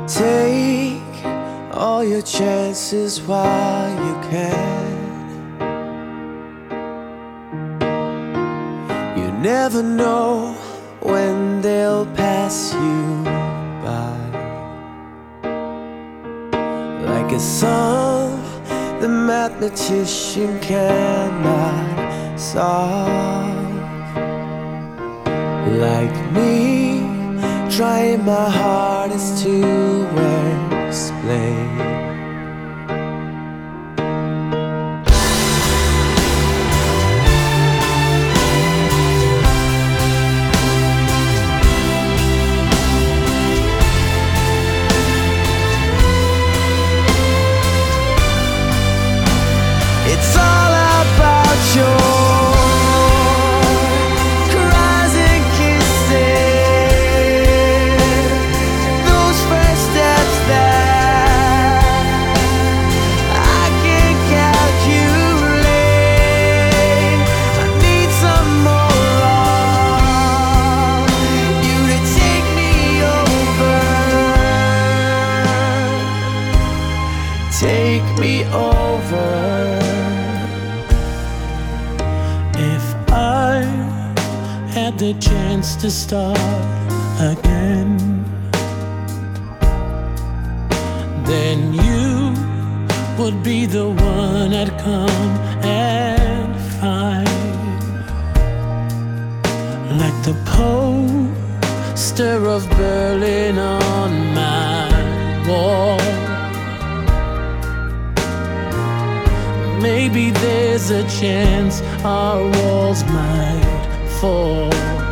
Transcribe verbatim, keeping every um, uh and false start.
Take all your chances while you can. You never know when they'll pass you by. Like a song the mathematician cannot solve. Like me, trying my hardest to explain. It's all about your cries and kisses, those first steps that I can't calculate. I need some more of you to take me over, take me over. If I had the chance to start again, then you would be the one I'd come and find. Like the poster of Berlin on my wall. Maybe there's a chance our walls might fall.